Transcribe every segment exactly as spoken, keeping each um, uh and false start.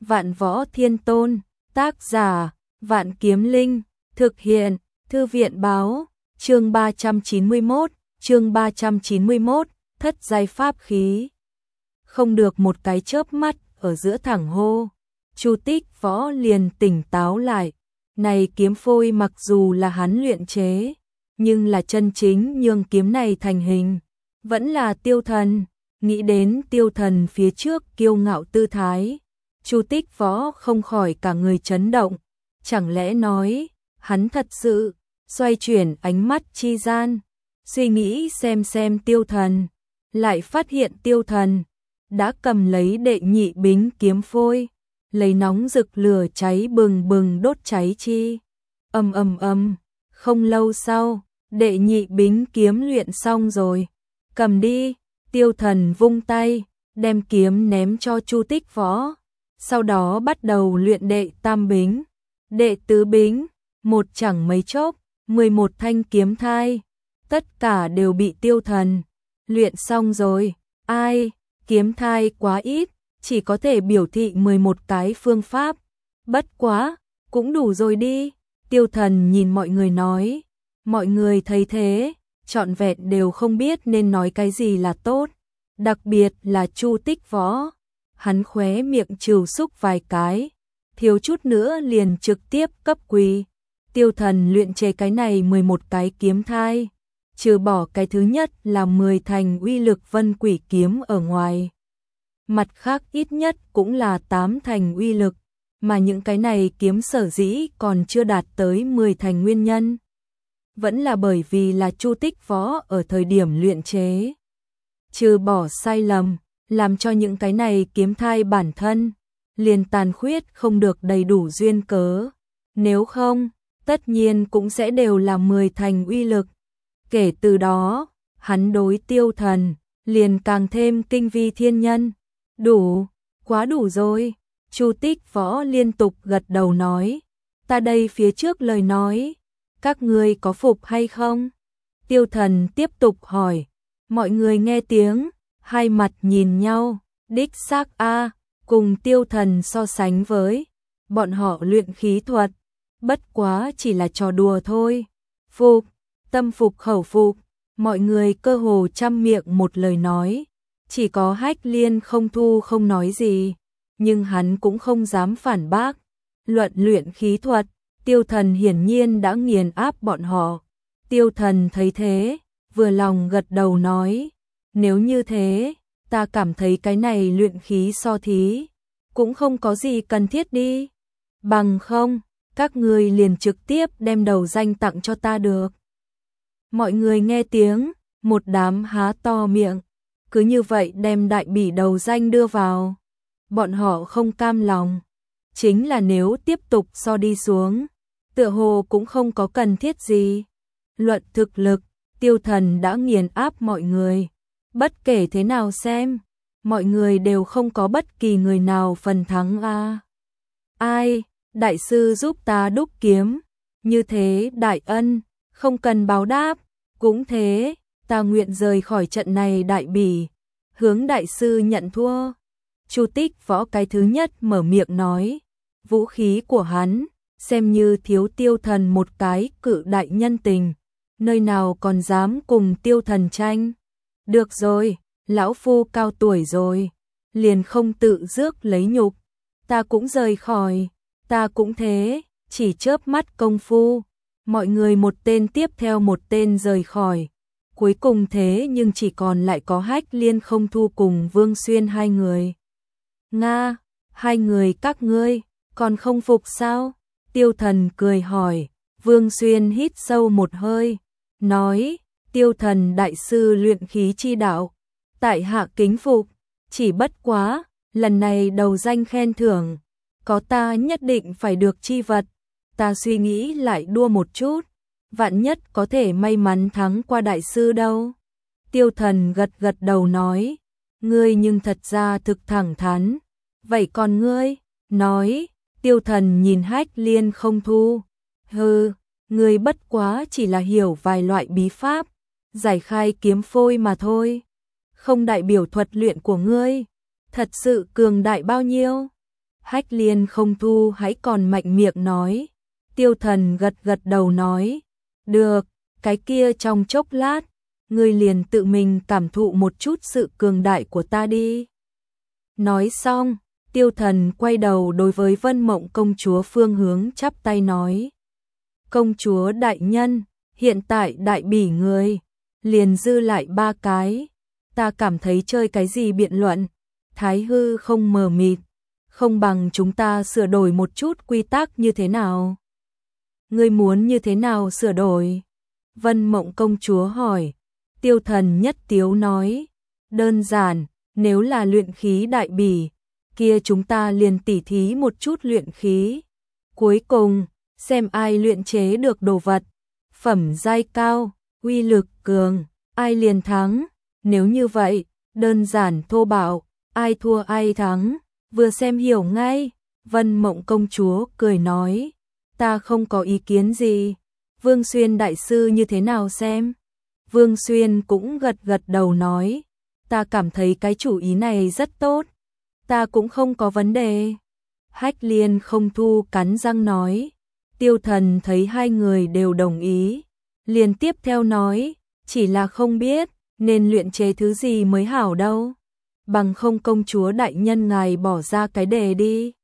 Vạn Võ Thiên Tôn, tác giả, Vạn Kiếm Linh, thực hiện, Thư viện báo, chương ba trăm chín mươi mốt, chương ba trăm chín mươi mốt, thất giai pháp khí. Không được một cái chớp mắt, ở giữa thẳng hô, Chu Tích Võ liền tỉnh táo lại. Này kiếm phôi mặc dù là hắn luyện chế, nhưng là chân chính nhường kiếm này thành hình, vẫn là Tiêu Thần. Nghĩ đến Tiêu Thần phía trước kiêu ngạo tư thái, Chu Tích Võ không khỏi cả người chấn động. Chẳng lẽ nói, hắn thật sự xoay chuyển ánh mắt chi gian, suy nghĩ xem xem Tiêu Thần, lại phát hiện Tiêu Thần đã cầm lấy đệ nhị bính kiếm phôi, lấy nóng rực lửa cháy bừng bừng đốt cháy chi. Ầm ầm ầm, không lâu sau, đệ nhị bính kiếm luyện xong rồi. Cầm đi, Tiêu Thần vung tay, đem kiếm ném cho Chu Tích Võ, sau đó bắt đầu luyện đệ tam bính, đệ tứ bính, một chẳng mấy chốc, mười một thanh kiếm thai, tất cả đều bị Tiêu Thần luyện xong rồi. Ai, kiếm thai quá ít, chỉ có thể biểu thị mười một cái phương pháp. Bất quá, cũng đủ rồi đi. Tiêu Thần nhìn mọi người nói. Mọi người thấy thế, trọn vẹn đều không biết nên nói cái gì là tốt. Đặc biệt là Chu Tích Võ. Hắn khóe miệng trừ xúc vài cái, thiếu chút nữa liền trực tiếp cấp quỳ. Tiêu Thần luyện chế cái này mười một cái kiếm thai, trừ bỏ cái thứ nhất là mười thành uy lực vân quỷ kiếm ở ngoài. Mặt khác ít nhất cũng là tám thành uy lực, mà những cái này kiếm sở dĩ còn chưa đạt tới mười thành nguyên nhân. Vẫn là bởi vì là Chu Tích Võ ở thời điểm luyện chế, trừ bỏ sai lầm, làm cho những cái này kiếm thai bản thân liền tàn khuyết không được đầy đủ duyên cớ. Nếu không, tất nhiên cũng sẽ đều là mười thành uy lực. Kể từ đó, hắn đối Tiêu Thần liền càng thêm kinh vi thiên nhân. Đủ, quá đủ rồi. Chu Tích Võ liên tục gật đầu nói, ta đây phía trước lời nói, các ngươi có phục hay không? Tiêu Thần tiếp tục hỏi. Mọi người nghe tiếng, hai mặt nhìn nhau. Đích xác a, cùng Tiêu Thần so sánh với bọn họ luyện khí thuật, bất quá chỉ là trò đùa thôi. Phục, tâm phục khẩu phục. Mọi người cơ hồ trăm miệng một lời nói. Chỉ có Hách Liên không thu không nói gì, nhưng hắn cũng không dám phản bác. Luận luyện khí thuật, Tiêu Thần hiển nhiên đã nghiền áp bọn họ. Tiêu Thần thấy thế, vừa lòng gật đầu nói, nếu như thế, ta cảm thấy cái này luyện khí so thí, cũng không có gì cần thiết đi. Bằng không, các ngươi liền trực tiếp đem đầu danh tặng cho ta được. Mọi người nghe tiếng, một đám há to miệng, cứ như vậy đem đại bỉ đầu danh đưa vào. Bọn họ không cam lòng, chính là nếu tiếp tục so đi xuống, tựa hồ cũng không có cần thiết gì. Luận thực lực, Tiêu Thần đã nghiền áp mọi người. Bất kể thế nào xem, mọi người đều không có bất kỳ người nào phần thắng a. À. Ai, đại sư giúp ta đúc kiếm, như thế đại ân, không cần báo đáp, cũng thế, ta nguyện rời khỏi trận này đại bỉ, hướng đại sư nhận thua. Chu Tích Võ cái thứ nhất mở miệng nói, vũ khí của hắn, xem như thiếu Tiêu Thần một cái cự đại nhân tình, nơi nào còn dám cùng Tiêu Thần tranh. Được rồi, lão phu cao tuổi rồi, liền không tự rước lấy nhục, ta cũng rời khỏi, ta cũng thế. Chỉ chớp mắt công phu, mọi người một tên tiếp theo một tên rời khỏi. Cuối cùng thế nhưng chỉ còn lại có Hách Liên không thu cùng Vương Xuyên hai người. Nga, hai người các ngươi, còn không phục sao? Tiêu Thần cười hỏi. Vương Xuyên hít sâu một hơi, nói, Tiêu Thần đại sư luyện khí chi đạo, tại hạ kính phục, chỉ bất quá, lần này đầu danh khen thưởng, có ta nhất định phải được chi vật, ta suy nghĩ lại đua một chút, vạn nhất có thể may mắn thắng qua đại sư đâu. Tiêu Thần gật gật đầu nói, ngươi nhưng thật ra thực thẳng thắn, vậy còn ngươi, nói. Tiêu Thần nhìn Hách Liên không thu, hừ, ngươi bất quá chỉ là hiểu vài loại bí pháp, giải khai kiếm phôi mà thôi, không đại biểu thuật luyện của ngươi thật sự cường đại bao nhiêu. Hách Liên không thu hãy còn mạnh miệng nói. Tiêu Thần gật gật đầu nói, được, cái kia trong chốc lát, ngươi liền tự mình cảm thụ một chút sự cường đại của ta đi. Nói xong, Tiêu Thần quay đầu đối với Vân Mộng công chúa phương hướng chắp tay nói. Công chúa đại nhân, hiện tại đại bỉ người, liền dư lại ba cái, ta cảm thấy chơi cái gì biện luận, thái hư không mờ mịt, không bằng chúng ta sửa đổi một chút quy tắc như thế nào. Ngươi muốn như thế nào sửa đổi? Vân Mộng công chúa hỏi. Tiêu Thần nhất tiếu nói, đơn giản, nếu là luyện khí đại bỉ, kia chúng ta liền tỉ thí một chút luyện khí. Cuối cùng, xem ai luyện chế được đồ vật, phẩm giai cao, uy lực cường, ai liền thắng. Nếu như vậy, đơn giản thô bạo, ai thua ai thắng, vừa xem hiểu ngay. Vân Mộng công chúa cười nói, ta không có ý kiến gì. Vương Xuyên đại sư như thế nào xem? Vương Xuyên cũng gật gật đầu nói, ta cảm thấy cái chủ ý này rất tốt, ta cũng không có vấn đề. Hách Liên không thu cắn răng nói. Tiêu Thần thấy hai người đều đồng ý, liền tiếp theo nói, chỉ là không biết nên luyện chế thứ gì mới hảo đâu. Bằng không công chúa đại nhân ngài bỏ ra cái đề đi.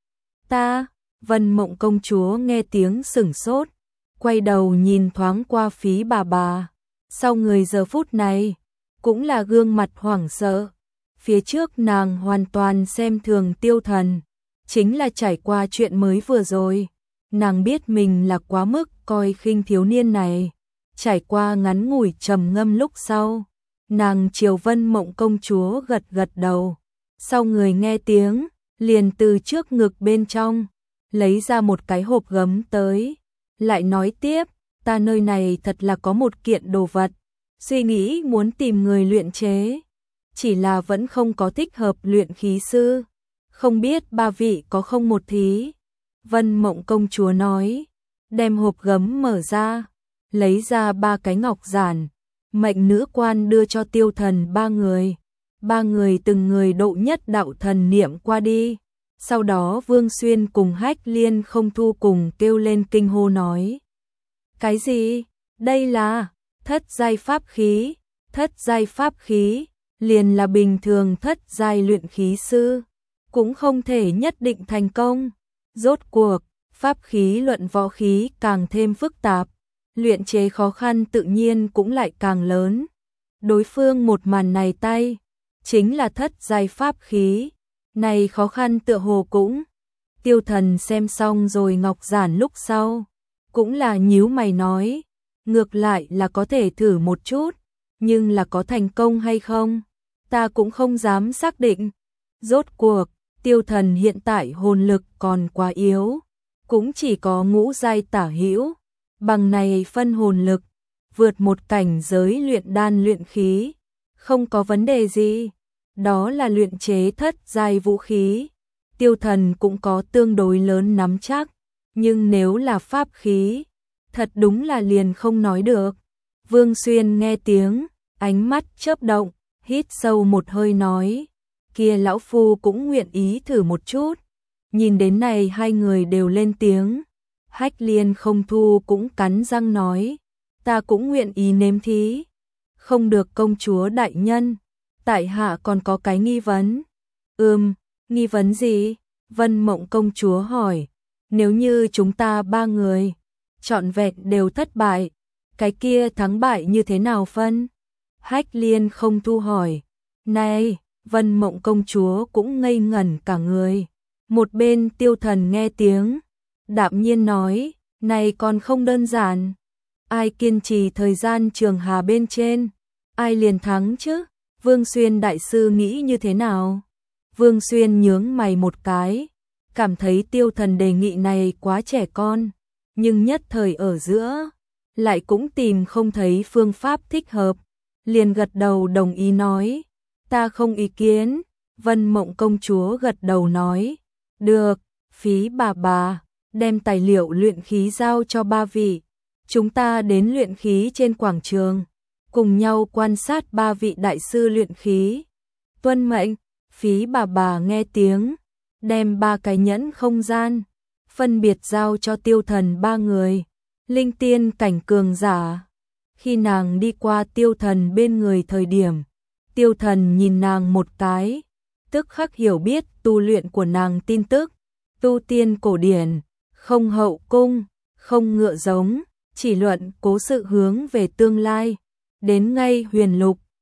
Ta, Vân Mộng công chúa nghe tiếng sửng sốt, quay đầu nhìn thoáng qua Phí bà bà. Sau người giờ phút này, cũng là gương mặt hoảng sợ. Phía trước nàng hoàn toàn xem thường Tiêu Thần, chính là trải qua chuyện mới vừa rồi. Nàng biết mình là quá mức coi khinh thiếu niên này. Trải qua ngắn ngủi trầm ngâm lúc sau, nàng chiều Vân Mộng công chúa gật gật đầu. Sau người nghe tiếng, liền từ trước ngực bên trong, lấy ra một cái hộp gấm tới. Lại nói tiếp, ta nơi này thật là có một kiện đồ vật, suy nghĩ muốn tìm người luyện chế, chỉ là vẫn không có thích hợp luyện khí sư, không biết ba vị có không một thí. Vân Mộng công chúa nói, đem hộp gấm mở ra, lấy ra ba cái ngọc giản, mệnh nữ quan đưa cho Tiêu Thần ba người, ba người từng người độ nhất đạo thần niệm qua đi. Sau đó Vương Xuyên cùng Hách Liên không thu cùng kêu lên kinh hô nói. Cái gì? Đây là thất giai pháp khí, thất giai pháp khí, liền là bình thường thất giai luyện khí sư, cũng không thể nhất định thành công. Rốt cuộc, pháp khí luận võ khí càng thêm phức tạp, luyện chế khó khăn tự nhiên cũng lại càng lớn. Đối phương một màn này tay, chính là thất giai pháp khí. Này khó khăn tựa hồ cũng. Tiêu Thần xem xong rồi ngọc giản lúc sau, cũng là nhíu mày nói, ngược lại là có thể thử một chút, nhưng là có thành công hay không, ta cũng không dám xác định. Rốt cuộc, Tiêu Thần hiện tại hồn lực còn quá yếu, cũng chỉ có ngũ giai tả hữu, bằng này phân hồn lực, vượt một cảnh giới luyện đan luyện khí, không có vấn đề gì. Đó là luyện chế thất giai vũ khí, Tiêu Thần cũng có tương đối lớn nắm chắc, nhưng nếu là pháp khí, thật đúng là liền không nói được. Vương Xuyên nghe tiếng, ánh mắt chớp động, hít sâu một hơi nói, kia lão phu cũng nguyện ý thử một chút. Nhìn đến này hai người đều lên tiếng, Hách Liên không thu cũng cắn răng nói, ta cũng nguyện ý nếm thí. Không được công chúa đại nhân, tại hạ còn có cái nghi vấn. Ừm, nghi vấn gì? Vân Mộng công chúa hỏi. Nếu như chúng ta ba người trọn vẹn đều thất bại, cái kia thắng bại như thế nào phân? Hách Liên không thu hỏi. Này, Vân Mộng công chúa cũng ngây ngẩn cả người. Một bên Tiêu Thần nghe tiếng, đạm nhiên nói, này còn không đơn giản. Ai kiên trì thời gian trường hà bên trên, ai liền thắng chứ? Vương Xuyên đại sư nghĩ như thế nào? Vương Xuyên nhướng mày một cái, cảm thấy Tiêu Thần đề nghị này quá trẻ con, nhưng nhất thời ở giữa, lại cũng tìm không thấy phương pháp thích hợp, liền gật đầu đồng ý nói, ta không ý kiến. Vân Mộng công chúa gật đầu nói, được, Phí bà bà, đem tài liệu luyện khí giao cho ba vị, chúng ta đến luyện khí trên quảng trường, cùng nhau quan sát ba vị đại sư luyện khí. Tuân mệnh. Phí bà bà nghe tiếng, đem ba cái nhẫn không gian, phân biệt giao cho Tiêu Thần ba người, linh tiên cảnh cường giả. Khi nàng đi qua Tiêu Thần bên người thời điểm, Tiêu Thần nhìn nàng một cái, tức khắc hiểu biết tu luyện của nàng tin tức, tu tiên cổ điển, không hậu cung, không ngựa giống, chỉ luận cố sự hướng về tương lai, đến ngay huyền lục,